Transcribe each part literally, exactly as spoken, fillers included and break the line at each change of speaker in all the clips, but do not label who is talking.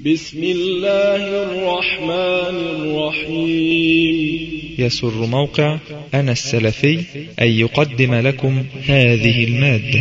بسم الله الرحمن الرحيم.
يسر موقع أنا السلفي أن يقدم لكم هذه المادة.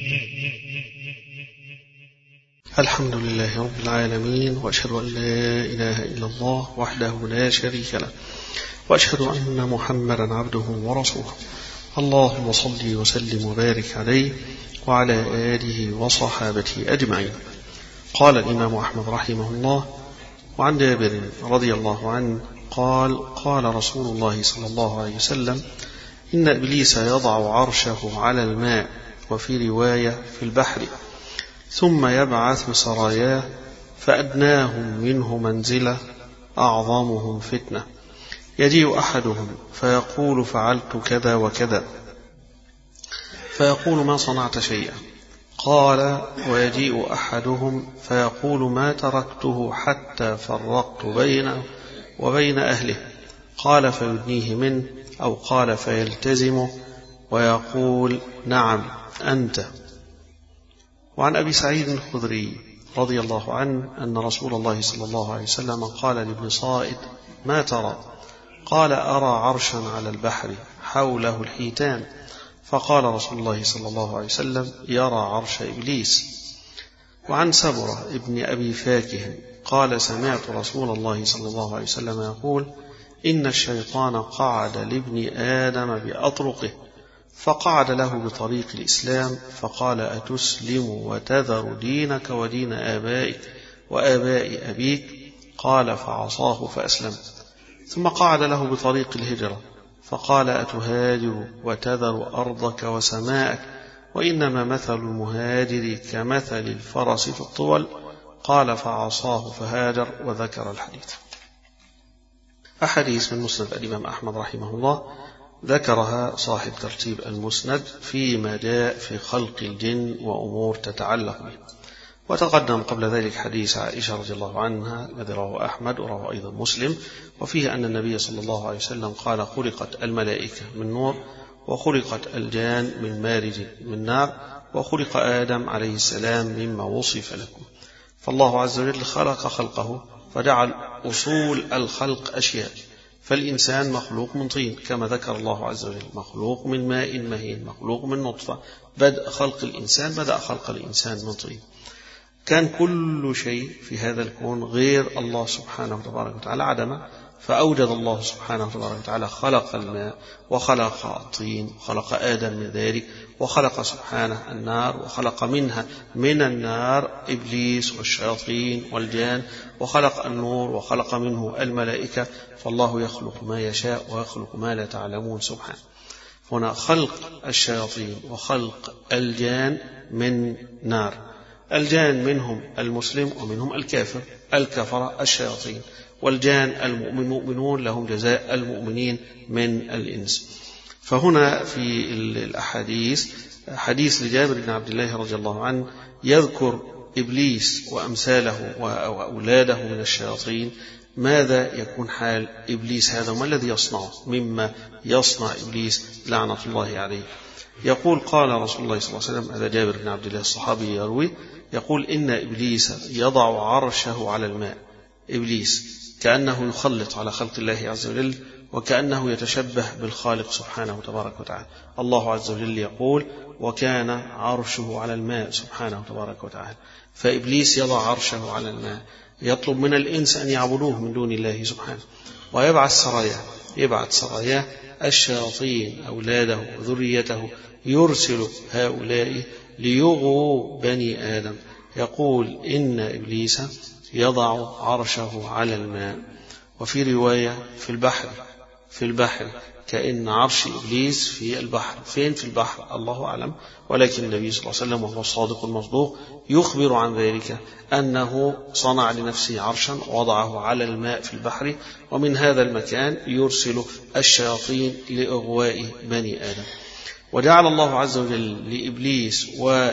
الحمد لله رب العالمين، وأشهد أن لا إله إلا الله وحده لا شريك له، وأشهد أن محمدا عبده ورسوله. اللهم صل وسلم وبارك عليه وعلى آله وصحابته أجمعين. قال الإمام أحمد رحمه الله: وعن جابر رضي الله عنه قال: قال رسول الله صلى الله عليه وسلم: إن إبليس يضع عرشه على الماء، وفي رواية في البحر، ثم يبعث سراياه، فأدناهم منه منزلة أعظمهم فتنة. يجيء أحدهم فيقول: فعلت كذا وكذا، فيقول: ما صنعت شيئا. قال: ويجيء أحدهم فيقول: ما تركته حتى فرقت بينه وبين أهله. قال: فيدنيه منه، أو قال: فيلتزمه ويقول: نعم أنت. وعن أبي سعيد الخدري رضي الله عنه أن رسول الله صلى الله عليه وسلم قال لابن صائد: ما ترى؟ قال: أرى عرشا على البحر حوله الحيتان. فقال رسول الله صلى الله عليه وسلم: يرى عرش إبليس. وعن سبرة ابن أبي فاكه قال: سمعت رسول الله صلى الله عليه وسلم يقول: إن الشيطان قعد لابن آدم بأطرقه، فقعد له بطريق الإسلام، فقال: أتسلم وتذر دينك ودين آبائك وآباء أبيك؟ قال: فعصاه فأسلم. ثم قعد له بطريق الهجرة، فقال: أتهاجر وتذر أرضك وسماءك؟ وإنما مثل المهاجر كمثل الفرس في الطول. قال: فعصاه فهاجر. وذكر الحديث. أحاديث من مسند الإمام أحمد رحمه الله ذكرها صاحب ترتيب المسند فيما جاء في خلق الجن وأمور تتعلق به. وتقدم قبل ذلك حديث عائشة رضي الله عنها الذي رواه أحمد ورواه أيضا مسلم، وفيه أن النبي صلى الله عليه وسلم قال: خلقت الملائكة من نور، وخلقت الجان من مارج من نار، وخلق آدم عليه السلام مما وصف لكم. فالله عز وجل خلق خلقه فجعل أصول الخلق أشياء. فالإنسان مخلوق من طين كما ذكر الله عز وجل، مخلوق من ماء مهين، مخلوق من نطفة. بدأ خلق الإنسان بدأ خلق الإنسان من طين. كان كل شيء في هذا الكون غير الله سبحانه وتبارك وتعالى عدما، فأوجد الله سبحانه وتبارك وتعالى خلق الماء، وخلق الطين، وخلق آدم من ذلك، وخلق سبحانه النار، وخلق منها من النار إبليس والشياطين والجان، وخلق النور، وخلق منه الملائكة. فالله يخلق ما يشاء ويخلق ما لا تعلمون سبحانه. هنا خلق الشياطين وخلق الجان من نار. الجان منهم المسلم ومنهم الكافر، الكفر الشياطين، والجان المؤمنون لهم جزاء المؤمنين من الإنس. فهنا في الأحاديث حديث لجابر بن عبد الله رضي الله عنه يذكر إبليس وأمثاله وأولاده من الشياطين. ماذا يكون حال إبليس هذا وما الذي يصنعه مما يصنع إبليس لعنة الله عليه؟ يقول: قال رسول الله صلى الله عليه وسلم، هذا جابر بن عبد الله الصحابي يروي، يقول: إن إبليس يضع عرشه على الماء. إبليس كأنه يخلط على خلق الله عز وجل، وكأنه يتشبه بالخالق سبحانه وتبارك وتعالى. الله عز وجل يقول: وكان عرشه على الماء سبحانه وتبارك وتعالى. فإبليس يضع عرشه على الماء، يطلب من الإنس أن يعبدوه من دون الله سبحانه، ويبعث سراياه يبعث سراياه الشياطين أولاده وذريته، يرسل هؤلاء ليغوا بني آدم. يقول: إن إبليس يضع عرشه على الماء، وفي رواية في البحر في البحر كأن عرش إبليس في البحر. فين في البحر؟ الله أعلم، ولكن النبي صلى الله عليه وسلم وهو الصادق المصدوق يخبر عن ذلك، أنه صنع لنفسه عرشا وضعه على الماء في البحر، ومن هذا المكان يرسل الشياطين لإغواء بني آدم. وجعل الله عز وجل لإبليس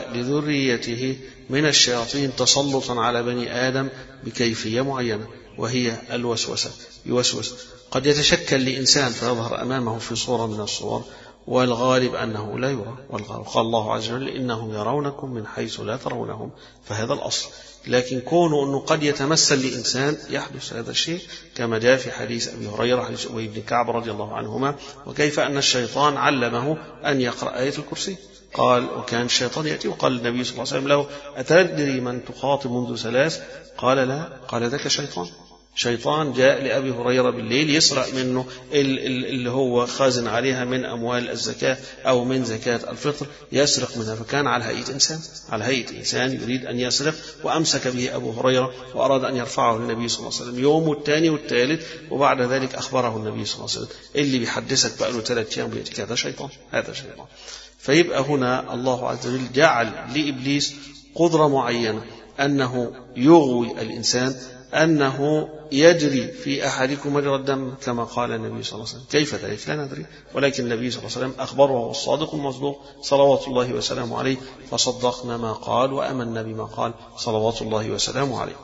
ولذريته من الشياطين تسلطا على بني آدم بكيفية معينة، وهي الوسوسة. يوسوس، قد يتشكل لإنسان فيظهر أمامه في صورة من الصور، والغالب أنه لا يرى. وقال الله عز وجل إنهم يرونكم من حيث لا ترونهم، فهذا الأصل. لكن كونه أنه قد يتمثل لإنسان يحدث هذا الشيء، كما جاء في حديث أبي هريرة حديث أبي بن كعب رضي الله عنهما، وكيف أن الشيطان علمه أن يقرأ آية الكرسي. قال وكان الشيطان يأتي وقال النبي صلى الله عليه وسلم له أتدري من تخاطب منذ ثلاث؟ قال لا. قال ذاك شيطان. شيطان جاء لأبي هريرة بالليل يسرق منه اللي هو خازن عليها من أموال الزكاة أو من زكاة الفطر، يسرق منها، فكان على هيئة إنسان على هيئة إنسان يريد أن يسرق، وأمسك به أبو هريرة وأراد أن يرفعه للنبي صلى الله عليه وسلم يوم والثاني والثالث، وبعد ذلك أخبره النبي صلى الله عليه وسلم اللي بيحدثك بقى له ثلاث أيام بيأتيك هذا شيطان هذا شيطان. فيبقى هنا الله عز وجل جعل لإبليس قدرة معينة أنه يغوي الإنسان، أنه يجري في أحدكم مجرى الدم كما قال النبي صلى الله عليه وسلم. كيف ذلك لا ندري، ولكن النبي صلى الله عليه وسلم أخبره وهو الصادق المصدوق صلوات الله وسلامه عليه، فصدقنا ما قال وأمنا بما قال صلوات الله وسلامه عليه.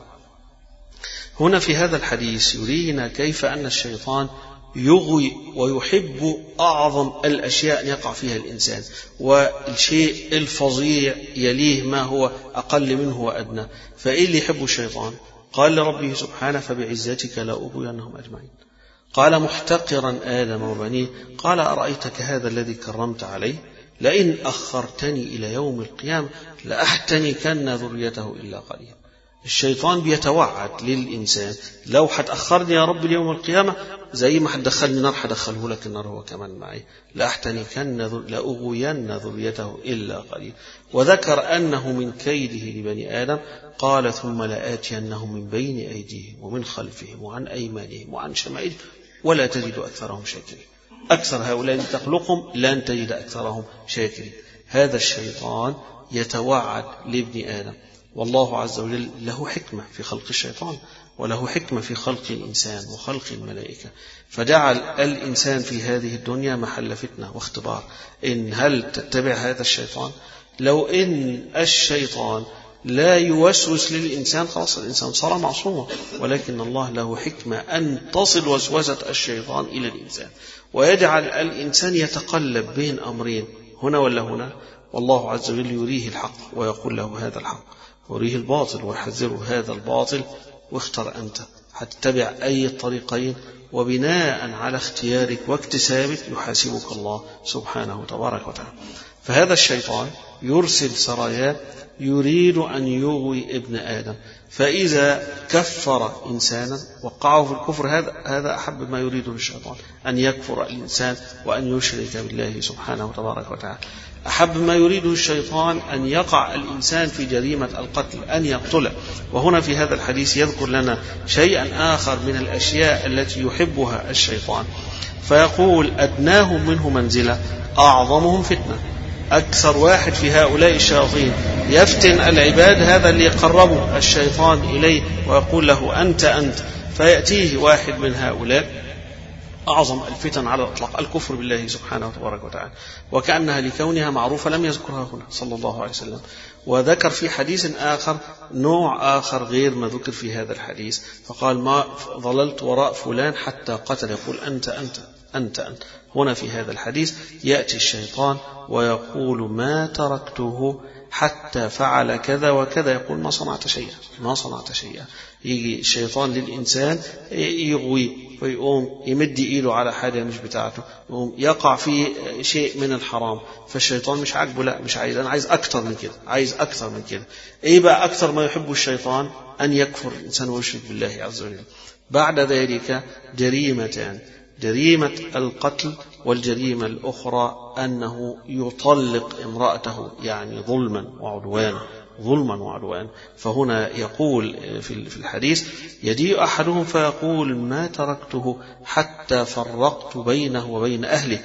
هنا في هذا الحديث يرينا كيف أن الشيطان يغوي ويحب أعظم الأشياء أن يقع فيها الإنسان، والشيء الفظيع يليه ما هو أقل منه وأدنى. فإيه اللي يحب الشيطان؟ قال لربه سبحانه فبعزتك لأغوينهم أجمعين. قال محتقرا آدم وبنيه، قال أرأيتك هذا الذي كرمت عليه لئن أخرتني إلى يوم القيامة لأحتنكن ذريته إلا قليلا. الشيطان بيتوعد للإنسان لو هتأخرني يا رب اليوم القيامة زي ما هتدخلني نار هدخله لك النار هو كمان معي، لأحتنكن لأغوين ذريته إلا قليلا. وذكر أنه من كيده لبني آدم، قال ثم لآتينهم من بين أيديهم ومن خلفهم وعن أيمانهم وعن شمائلهم ولا تجد أكثرهم شاكرين. أكثر هؤلاء تخلقهم لن تجد أكثرهم شاكرين. هذا الشيطان يتوعد لابن آدم، والله عز وجل له حكمة في خلق الشيطان وله حكمة في خلق الإنسان وخلق الملائكة، فجعل الإنسان في هذه الدنيا محل فتنة واختبار. إن هل تتبع هذا الشيطان؟ لو إن الشيطان لا يوسوس للإنسان خلاص الإنسان صار معصوما، ولكن الله له حكمة أن تصل وسوسة الشيطان إلى الإنسان ويجعل الإنسان يتقلب بين أمرين هنا ولا هنا، والله عز وجل يريه الحق ويقول له هذا الحق، وريه الباطل ويحذره هذا الباطل، واختر أنت هتتبع أي الطريقين، وبناء على اختيارك واكتسابك يحاسبك الله سبحانه تبارك وتعالى. فهذا الشيطان يرسل سرايا يريد أن يغوي ابن آدم، فإذا كفر إنسانا وقعه في الكفر، هذا هذا أحب ما يريده الشيطان، أن يكفر الإنسان وأن يشرك بالله سبحانه تبارك وتعالى. أحب ما يريده الشيطان أن يقع الإنسان في جريمة القتل، أن يقتله. وهنا في هذا الحديث يذكر لنا شيئا آخر من الأشياء التي يحبها الشيطان، فيقول أدناهم منه منزلة أعظمهم فتنة. أكثر واحد في هؤلاء الشياطين يفتن العباد هذا اللي يقربه الشيطان إليه ويقول له أنت أنت، فيأتيه واحد من هؤلاء أعظم الفتن على الإطلاق الكفر بالله سبحانه وتبارك وتعالى، وكأنها لكونها معروفة لم يذكرها هنا صلى الله عليه وسلم. وذكر في حديث آخر نوع آخر غير ما ذكر في هذا الحديث، فقال ما ظللت وراء فلان حتى قتل، يقول أنت أنت أنت أنت. هنا في هذا الحديث يأتي الشيطان ويقول ما تركته حتى فعل كذا وكذا، يقول ما صنعت شيئا ما صنعت شيئا. يجي الشيطان للإنسان يغوي ويقوم يمد إيده على حاجة مش بتاعته، يقوم يقع في شيء من الحرام، فالشيطان مش عاجبه، لا مش عايز، أنا عايز أكثر من كده، عايز أكثر من كده. إيه بقى أكثر ما يحب الشيطان؟ أن يكفر الإنسان ويشرك بالله عز وجل. بعد ذلك جريمتان، جريمة القتل والجريمة الأخرى أنه يطلق امرأته، يعني ظلما وعدوانا ظلما وعدوانا. فهنا يقول في الحديث يجيء أحدهم فيقول ما تركته حتى فرقت بينه وبين أهله،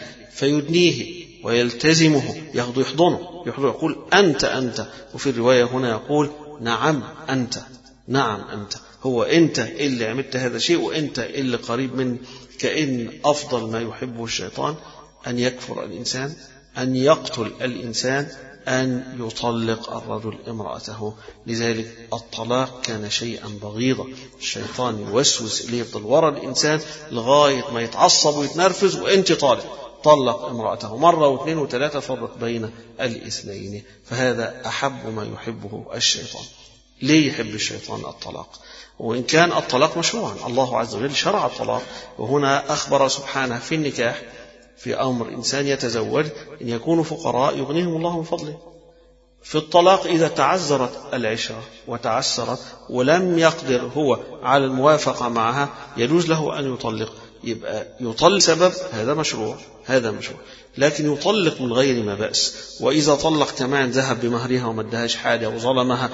فيدنيه ويلتزمه ياخذ يحضنه يحضنه يقول أنت أنت. وفي الرواية هنا يقول نعم أنت نعم أنت، هو أنت اللي عملت هذا الشيء وأنت اللي قريب من. كأن أفضل ما يحبه الشيطان أن يكفر الإنسان، أن يقتل الإنسان، أن يطلق الرجل امرأته. لذلك الطلاق كان شيئا بغيضا، الشيطان يوسوس إليه يفضل وراء الإنسان لغاية ما يتعصب ويتنرفز وأنت طالق طلق امرأته مرة واثنين وثلاثة، فرق بين الاثنين، فهذا أحب ما يحبه الشيطان. ليه يحب الشيطان الطلاق؟ وإن كان الطلاق مشروعا، الله عز وجل شرع الطلاق، وهنا أخبر سبحانه في النكاح في أمر إنسان يتزوج إن يكونوا فقراء يغنيهم الله من فضله. في الطلاق إذا تعذرت العشرة وتعسرت ولم يقدر هو على الموافقة معها يجوز له أن يطلق، يبقى يطلق سبب، هذا مشروع، هذا مشروع، لكن يطلق من غير ما بأس. وإذا طلق كمان ذهب بمهرها وما ادهاش حاجة وظلمها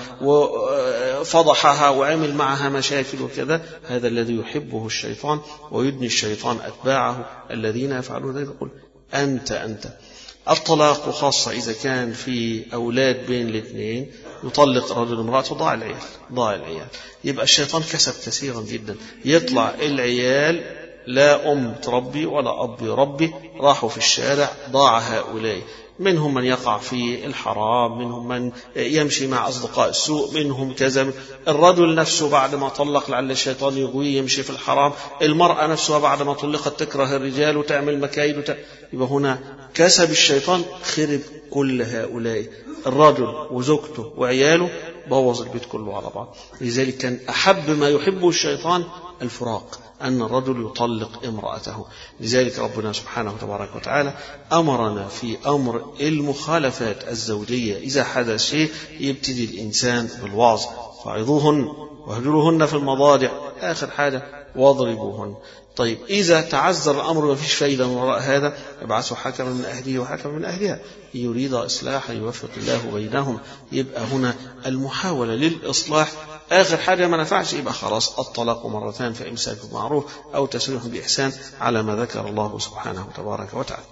وفضحها وعمل معها مشاكل وكذا، هذا الذي يحبه الشيطان، ويدني الشيطان أتباعه الذين يفعلون ذلك. يقول أنت أنت الطلاق، وخاصة إذا كان في أولاد بين الاثنين، يطلق رجل امرأته ضاع العيال، ضاع العيال. يبقى الشيطان كسب كثيرا جدا، يطلع العيال لا أم تربي ولا أب يربي، راحوا في الشارع، ضاع هؤلاء، منهم من يقع في الحرام، منهم من يمشي مع أصدقاء السوء، منهم كذا. الرجل نفسه بعد ما طلق لعل الشيطان يغويه يمشي في الحرام، المرأة نفسها بعد ما طلقت تكره الرجال وتعمل مكايد وت... يبقى هنا كسب الشيطان، خرب كل هؤلاء، الرجل وزوجته وعياله، بوظ البيت كله على بعض. لذلك كان أحب ما يحبه الشيطان الفراق، أن الرجل يطلق امرأته. لذلك ربنا سبحانه وتبارك وتعالى أمرنا في أمر المخالفات الزوجية إذا حدث شيء يبتدي الإنسان بالوعظ، فعظوهن واهجروهن في المضاجع، آخر حاجة واضربوهن. طيب إذا تعذر الأمر ما فيش فايدة من وراء هذا، ابعثوا حكما من أهله وحكما من أهلها يريد إصلاحا يوفق الله بينهم. يبقى هنا المحاولة للإصلاح، آخر حاجة ما نفعش يبقى خلاص الطلاق مرتان، فإمساك بمعروف أو تسريح بإحسان على ما ذكر الله سبحانه وتبارك وتعالى.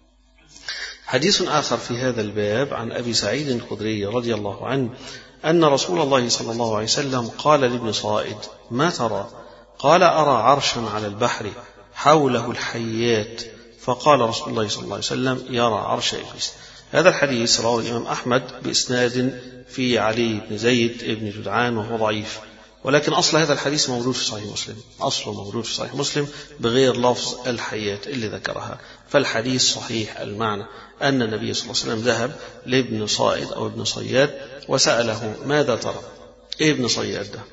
حديث آخر في هذا الباب عن أبي سعيد الخدري رضي الله عنه أن رسول الله صلى الله عليه وسلم قال لابن صائد: ما ترى؟ قال: أرى عرشا على البحر حوله الحيات. فقال رسول الله صلى الله عليه وسلم: يرى عرش إبليس. هذا الحديث رواه الإمام أحمد بإسناد في علي بن زيد بن جدعان وهو ضعيف، ولكن أصل هذا الحديث موجود في صحيح مسلم، أصله موجود في صحيح مسلم بغير لفظ الحيات اللي ذكرها. فالحديث صحيح المعنى، أن النبي صلى الله عليه وسلم ذهب لابن صائد أو ابن صياد وسأله: ماذا ترى؟ إيه ابن صياد ده؟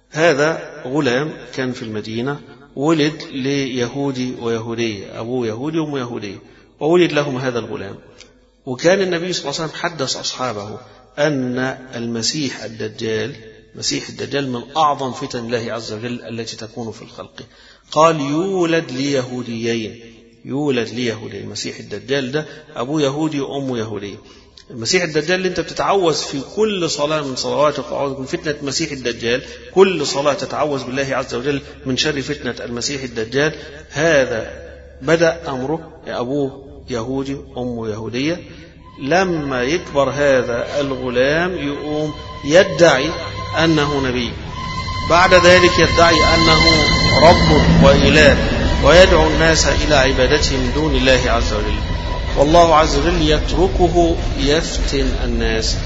هذا غلام كان في المدينة، ولد ليهودي ويهودية، أبوه يهودي وأمه يهودية، وولد لهم هذا الغلام. وكان النبي صلى الله عليه وسلم حدث أصحابه أن المسيح الدجال، مسيح الدجال من أعظم فتن الله عز وجل التي تكون في الخلق. قال: يولد ليهوديين، يولد ليهوديين. المسيح الدجال ده أبوه يهودي وأمه يهودية. المسيح الدجال اللي انت بتتعوذ في كل صلاة من صلواتك وأعوذ من فتنة المسيح الدجال، كل صلاة تتعوذ بالله عز وجل من شر فتنة المسيح الدجال، هذا بدأ أمره أبوه يهودي أمه يهودية. لما يكبر هذا الغلام يقوم يدعي أنه نبي، بعد ذلك يدعي أنه رب وإله، ويدعو الناس إلى عبادته من دون الله عز وجل، والله عز وجل يتركه يفتن الناس،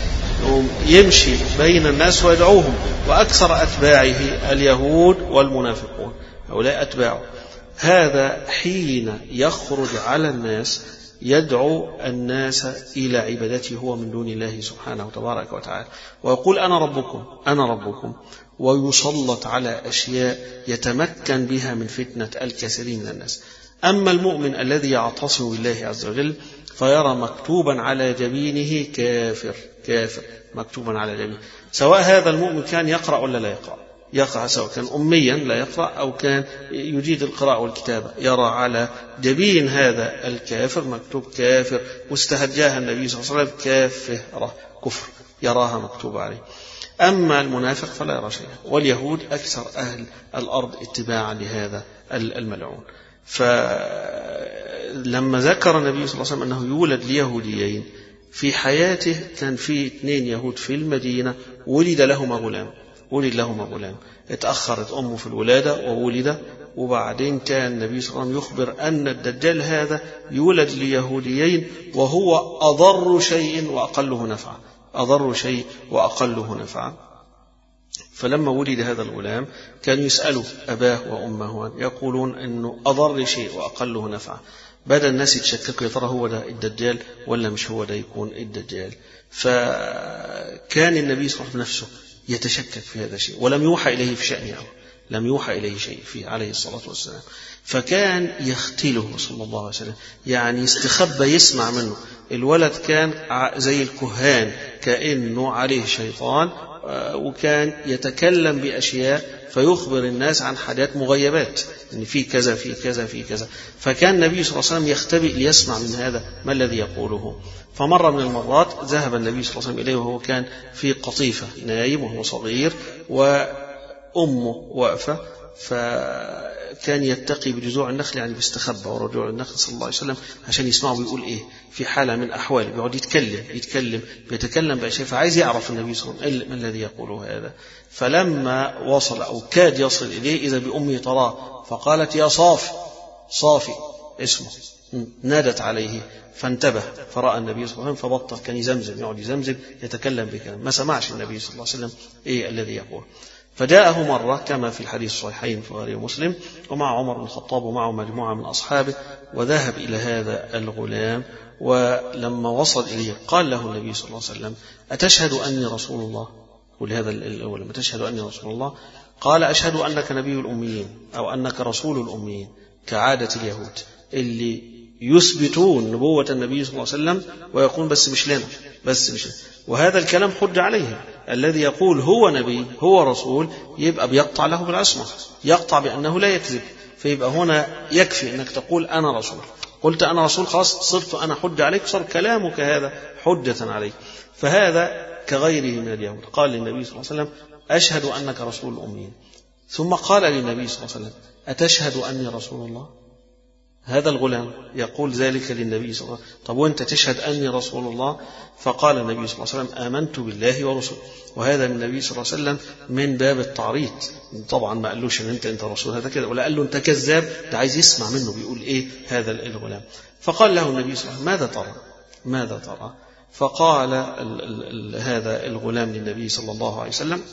يمشي بين الناس ويدعوهم. وأكثر أتباعه اليهود والمنافقون، هؤلاء أتباعه. هذا حين يخرج على الناس يدعو الناس إلى عبادته هو من دون الله سبحانه وتبارك وتعالى، ويقول: أنا ربكم أنا ربكم، ويسلط على أشياء يتمكن بها من فتنة الكثيرين من الناس. أما المؤمن الذي يعتصم بالله عز وجل فيرى مكتوبا على جبينه كافر، كافر مكتوبا على جبينه، سواء هذا المؤمن كان يقرأ ولا لا يقرأ، يقرأ سواء كان أميا لا يقرأ أو كان يجيد القراءة والكتابة، يرى على جبين هذا الكافر مكتوب كافر، واستهجاها النبي صلى الله عليه وسلم كافرة، كفر، يراها مكتوبة عليه. أما المنافق فلا يرى شيئا، واليهود أكثر أهل الأرض اتباعا لهذا الملعون. فلما ذكر النبي صلى الله عليه وسلم أنه يولد ليهوديين في حياته، كان في اثنين يهود في المدينة ولد لهما غلام، ولد لهما غلام، اتأخرت أمه في الولادة وولد، وبعدين كان النبي صلى الله عليه وسلم يخبر أن الدجال هذا يولد ليهوديين وهو أضر شيء وأقله نفعا، أضر شيء وأقله نفعا. فلما ولد هذا الغلام كانوا يسألوا أباه وأمه يقولون أنه أضر شيء وأقله نفعا، بدأ الناس يتشككوا يا ترى هو ده الدجال ولا مش هو ده يكون الدجال. فكان النبي صلى الله عليه وسلم نفسه يتشكك في هذا الشيء ولم يوحى إليه في شأنه، لم يوحى إليه شيء فيه عليه الصلاة والسلام. فكان يختله صلى الله عليه وسلم، يعني استخبى يسمع منه. الولد كان زي الكهان، كأنه عليه شيطان، وكان يتكلم بأشياء فيخبر الناس عن حاجات مغيبات، إن في كذا في كذا في كذا. فكان النبي صلى الله عليه وسلم يختبئ ليسمع من هذا ما الذي يقوله. فمرة من المرات ذهب النبي صلى الله عليه وسلم إليه وهو كان في قطيفة نايم وهو صغير وأمه واقفة، فكان يتقي بجذوع النخل، يعني بيستخبى ورا جذوع النخل صلى الله عليه وسلم عشان يسمعه بيقول إيه في حالة من أحواله. بيقعد يتكلم يتكلم بيتكلم بأشياء، فعايز يعرف النبي صلى الله عليه وسلم ما الذي يقوله هذا. فلما وصل أو كاد يصل إليه إذا بأمه تراه، فقالت يا صافي، صافي اسمه، نادت عليه فانتبه فرأى النبي صلى الله عليه وسلم فبطل، كان يزمزم يقعد يزمزم يتكلم بكلام، ما سمعش النبي صلى الله عليه وسلم إيه الذي يقول. فجاءه مرة كما في الحديث الصحيحين في غير مسلم، ومع عمر بن الخطاب ومعه مجموعة من أصحابه، وذهب إلى هذا الغلام، ولما وصل إليه قال له النبي صلى الله عليه وسلم أتشهد أني رسول الله؟ ولهذا الأول ما تشهد أني رسول الله؟ قال أشهد أنك نبي الأميين أو أنك رسول الأميين، كعادة اليهود اللي يثبتون نبوة النبي صلى الله عليه وسلم ويقول بس مش لنا، بس مش لنا. وهذا الكلام حج عليهم. الذي يقول هو نبي هو رسول يبقى بيقطع له بالعصمة، يقطع بأنه لا يكذب. فيبقى هنا يكفي أنك تقول أنا رسول، قلت أنا رسول خلاص صرت أنا حج عليك، صار كلامك هذا حجة عليك. فهذا كغيره من اليهود. قال للنبي صلى الله عليه وسلم أشهد أنك رسول الأميين، ثم قال للنبي صلى الله عليه وسلم أتشهد أني رسول الله؟ هذا الغلام يقول ذلك للنبي صلى الله عليه وسلم. طب وانت تشهد أني رسول الله؟ فقال النبي صلى الله عليه وسلم آمنت بالله ورسوله. وهذا من النبي صلى الله عليه وسلم من باب التعريض، طبعا ما قالوش ان انت انت رسول هذا كده، ولا قال له انت كذاب، ده عايز يسمع منه بيقول ايه هذا الغلام. فقال له النبي صلى الله عليه وسلم ماذا ترى ماذا ترى فقال ال ال ال هذا الغلام للنبي صلى الله عليه وسلم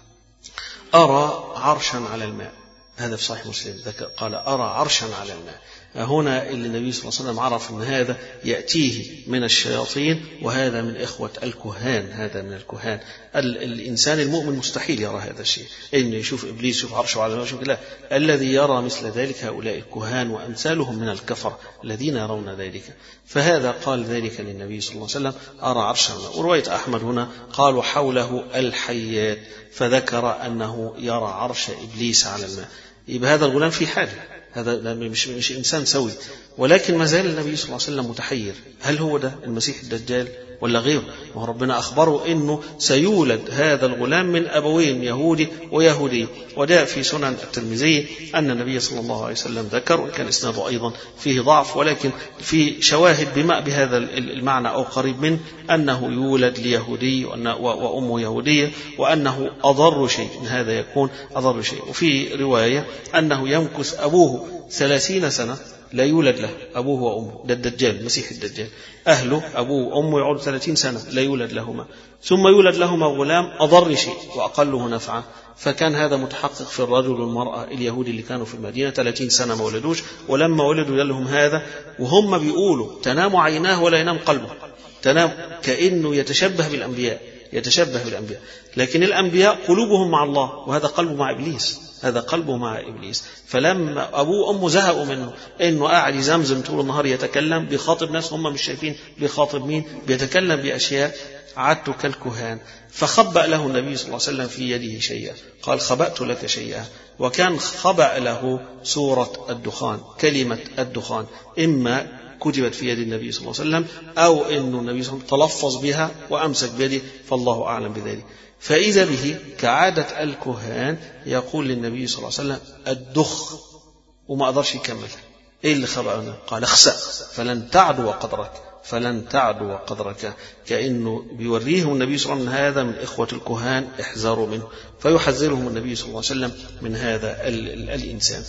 أرى عرشا على الماء. هذا في صحيح مسلم، قال أرى عرشا على الماء. هنا اللي النبي صلى الله عليه وسلم عرف أن هذا يأتيه من الشياطين، وهذا من إخوة الكهان، هذا من الكهان. الإنسان المؤمن مستحيل يرى هذا الشيء، إنه يشوف إبليس يشوف عرشه على الماء، لا. الذي يرى مثل ذلك هؤلاء الكهان وأمثالهم من الكفر الذين يرون ذلك. فهذا قال ذلك للنبي صلى الله عليه وسلم أرى عرشا. ورواية أحمد هنا قالوا حوله الحيات، فذكر أنه يرى عرش إبليس على الماء. يبقى هذا الغلام في حاجة، هذا مش, مش إنسان سوي، ولكن ما زال النبي صلى الله عليه وسلم متحير، هل هو ده المسيح الدجال ولا غيره؟ وربنا أخبره إنه سيولد هذا الغلام من أبوين يهودي ويهودي. وجاء في سنن الترمذي أن النبي صلى الله عليه وسلم ذكر، وإن كان إسناده أيضا فيه ضعف، ولكن في شواهد بما بهذا المعنى أو قريب منه، أنه يولد ليهودي وأمه يهودية، وأنه أضر شيء، هذا يكون أضر شيء. وفي رواية أنه يمكث أبوه ثلاثين سنة لا يولد له، أبوه وأمه، ده الدجال المسيح الدجال، أهله أبوه وأمه يعود ثلاثين سنة لا يولد لهما، ثم يولد لهما غلام أضر شيء وأقله نفعا. فكان هذا متحقق في الرجل والمرأة اليهودي اللي كانوا في المدينة ثلاثين سنة ما ولدوش، ولما ولدوا لهم هذا وهم بيقولوا تنام عيناه ولا ينام قلبه، تنام كأنه يتشبه بالأنبياء، يتشبه بالأنبياء، لكن الأنبياء قلوبهم مع الله، وهذا قلبه مع إبليس، هذا قلبه مع إبليس. فلما أبوه وأمه زهقوا منه إنه قاعد يزمزم طول النهار يتكلم بيخاطب ناس هم مش شايفين بيخاطب مين، بيتكلم بأشياء عادته كالكهان. فخبأ له النبي صلى الله عليه وسلم في يده شيئا، قال خبأت لك شيئا. وكان خبأ له سورة الدخان، كلمة الدخان، إما كتبت في يد النبي صلى الله عليه وسلم أو إنه النبي صلى الله عليه وسلم تلفظ بها وأمسك بيده، فالله أعلم بذلك. فإذا به كعادة الكهان يقول للنبي صلى الله عليه وسلم الدخ، وما قدرش يكمل. إيه اللي خبأنا؟ قال اخسأ فلن تعدو قدرك، فلن تعدو قدرك، كأنه بيوريهم النبي صلى الله عليه وسلم هذا من إخوة الكهان، احذروا منه. فيحذرهم النبي صلى الله عليه وسلم من هذا ال ال الإنسان.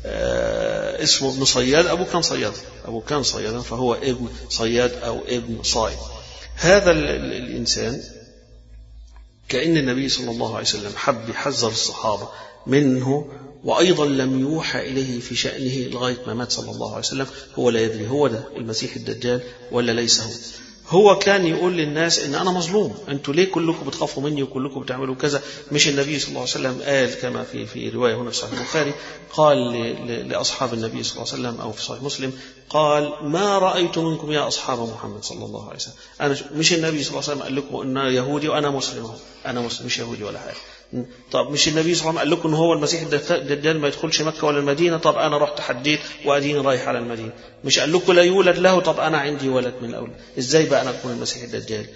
آه اسمه ابن صياد، أبوه كان صياد، أبوه كان صيادا، فهو ابن صياد أو ابن صائد. هذا ال ال الإنسان كأن النبي صلى الله عليه وسلم حب يحذر الصحابة منه، وأيضا لم يوحى إليه في شأنه لغاية ما مات صلى الله عليه وسلم. هو لا يدري هو ده المسيح الدجال ولا ليس هو. هو كان يقول للناس إن أنا مظلوم، أنتوا ليه كلكم بتخافوا مني وكلكم بتعملوا كذا؟ مش النبي صلى الله عليه وسلم قال كما في في رواية هنا في صحيح البخاري، قال لأصحاب النبي صلى الله عليه وسلم أو في صحيح مسلم، قال ما رأيت منكم يا أصحاب محمد صلى الله عليه وسلم. أنا مش النبي صلى الله عليه وسلم قال لكم أن يهودي وأنا مسلم، أنا مسلم مش يهودي ولا حاجة. طب مش النبي صلى الله عليه وسلم قال لكم ان هو المسيح الدجال ما يدخلش مكة ولا المدينة؟ طب انا رحت حديت واديني رايح على المدينة. مش قال لكم لا يولد له؟ طب انا عندي ولد من الاولاد، ازاي بقى انا اكون المسيح الدجال؟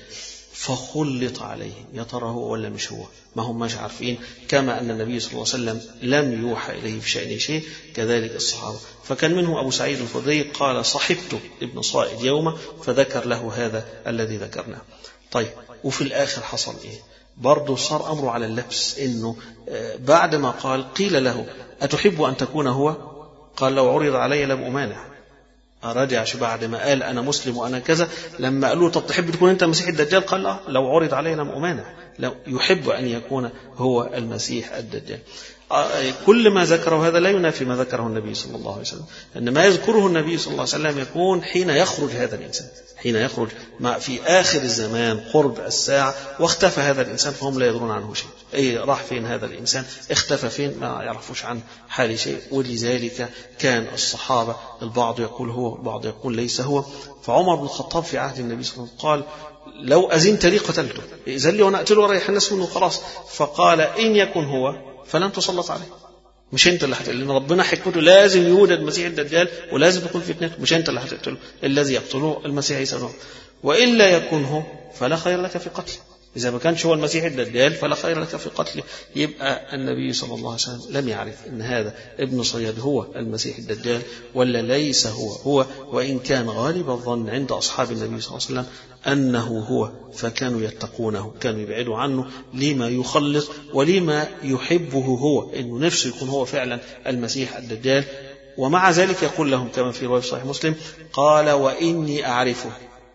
فخلط عليهم، يا ترى هو ولا مش هو؟ ما هم مش عارفين. كما ان النبي صلى الله عليه وسلم لم يوحى اليه في شأنه شيء، كذلك الصحابة. فكان منهم ابو سعيد الخدري قال صحبت ابن صائد يوما فذكر له هذا الذي ذكرناه. طيب وفي الاخر حصل ايه؟ برضه صار أمره على اللبس، إنه بعد ما قال قيل له أتحب أن تكون هو؟ قال لو عرض علي لم أمانع. رجع بعد ما قال أنا مسلم وأنا كذا، لما قالوا طب تحب تكون أنت المسيح الدجال؟ قال لا، لو عرض علي لم أمانع، لو يحب أن يكون هو المسيح الدجال. كل ما ذكره هذا لا ينافي ما ذكره النبي صلى الله عليه وسلم، أن ما يذكره النبي صلى الله عليه وسلم يكون حين يخرج هذا الإنسان، حين يخرج ما في آخر الزمان قرب الساعة، واختفى هذا الإنسان فهم لا يدرون عنه شيء. أي راح فين هذا الإنسان؟ اختفى فين؟ ما يعرفوش عن حال شيء. ولذلك كان الصحابة البعض يقول هو البعض يقول ليس هو. فعمر بن الخطاب في عهد النبي صلى الله عليه وسلم قال لو أذنت لي قتلته، إذن لي وأنا أقتله وريح الناس منه خلاص. فقال إن يكن هو فلن تسلط عليه. مش انت اللي هتقتله، لان ربنا حكمته لازم يوجد مسيح الدجال ولازم تكون فتنته، مش انت اللي هتقتله، الذي يقتله المسيح يسأله. والا يكونه فلا خير لك في قتله، اذا ما كانش هو المسيح الدجال فلا خير لك في قتله. يبقى النبي صلى الله عليه وسلم لم يعرف ان هذا ابن صياد هو المسيح الدجال ولا ليس هو هو، وان كان غالب الظن عند اصحاب النبي صلى الله عليه وسلم أنه هو، فكانوا يتقونه، كانوا يبعدوا عنه لما يخلص ولما يحبه هو، إنه نفسه يكون هو فعلا المسيح الدجال. ومع ذلك يقول لهم كما في رواية صحيح مسلم قال وإني أعرفه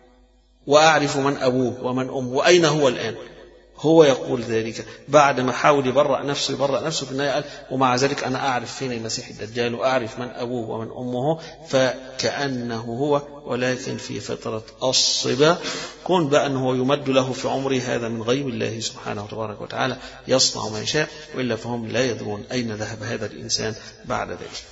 وأعرف من أبوه ومن أمه وأين هو الآن. هو يقول ذلك بعد ما حاول يبرأ نفسه يبرأ نفسه في النهاية قال ومع ذلك أنا أعرف فين المسيح الدجال وأعرف من أبوه ومن أمه، فكأنه هو ولكن في فترة الصبا. كون بقى أنه يمد له في عمره هذا من غيب الله سبحانه وتبارك وتعالى، يصنع ما يشاء، وإلا فهم لا يدرون أين ذهب هذا الإنسان بعد ذلك.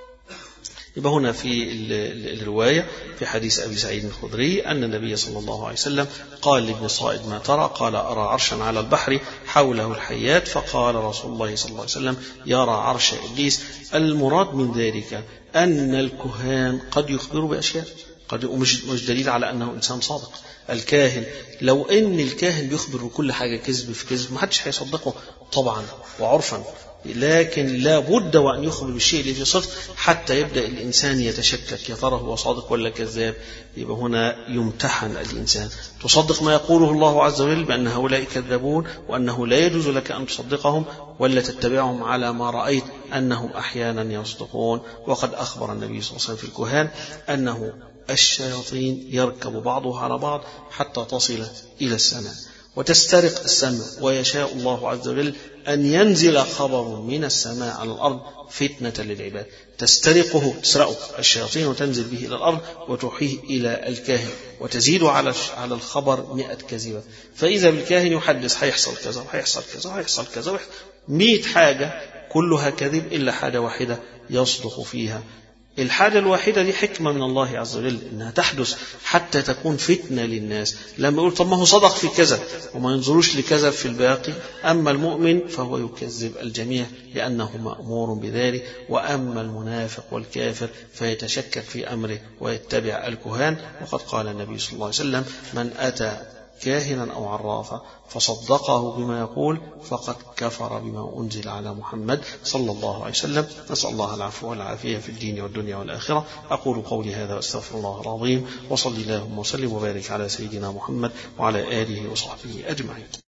يبقى هنا في الرواية في حديث أبي سعيد الخدري أن النبي صلى الله عليه وسلم قال لابن صائد ما ترى؟ قال أرى عرشا على البحر حوله الحيات. فقال رسول الله صلى الله عليه وسلم يرى عرش إبليس. المراد من ذلك أن الكهان قد يخبروا بأشياء قد مش مش دليل على أنه إنسان صادق. الكاهن لو أن الكاهن بيخبر بكل حاجة كذب في كذب ما حدش هيصدقه طبعا وعرفا، لكن لا بد وأن يخبر بالشيء اللي في صدق حتى يبدأ الإنسان يتشكك يا ترى هو صادق ولا كذاب. يبقى هنا يمتحن الإنسان، تصدق ما يقوله الله عز وجل بأن هؤلاء كذابون وأنه لا يجوز لك أن تصدقهم، ولا تتبعهم على ما رأيت أنهم أحيانا يصدقون. وقد أخبر النبي صلى الله عليه وسلم في الكهان أنه الشياطين يركب بعضها على بعض حتى تصل إلى السماء وتسترق السماء، ويشاء الله عز وجل أن ينزل خبر من السماء على الأرض فتنة للعباد، تسترقه تسرقه الشياطين وتنزل به إلى الأرض وتوحيه إلى الكاهن وتزيد على على الخبر مئة كذبة. فإذا بالكاهن يحدث هيحصل كذا وهيحصل كذا وهيحصل كذا مئة حاجة كلها كذب إلا حاجة واحدة يصدق فيها. الحاجة الواحدة دي حكمة من الله عز وجل إنها تحدث حتى تكون فتنة للناس. لما يقول طب ما هو صدق في كذا وما ينظروش لكذا في الباقي، أما المؤمن فهو يكذب الجميع لأنه مأمور بذلك، وأما المنافق والكافر فيتشكك في أمره ويتبع الكهان. وقد قال النبي صلى الله عليه وسلم من أتى كاهنا أو عرافا فصدقه بما يقول فقد كفر بما أنزل على محمد صلى الله عليه وسلم. نسأل الله العفو والعافية في الدين والدنيا والآخرة. أقول قولي هذا واستغفر الله العظيم، وصلي اللهم وسلم وبارك على سيدنا محمد وعلى آله وصحبه أجمعين.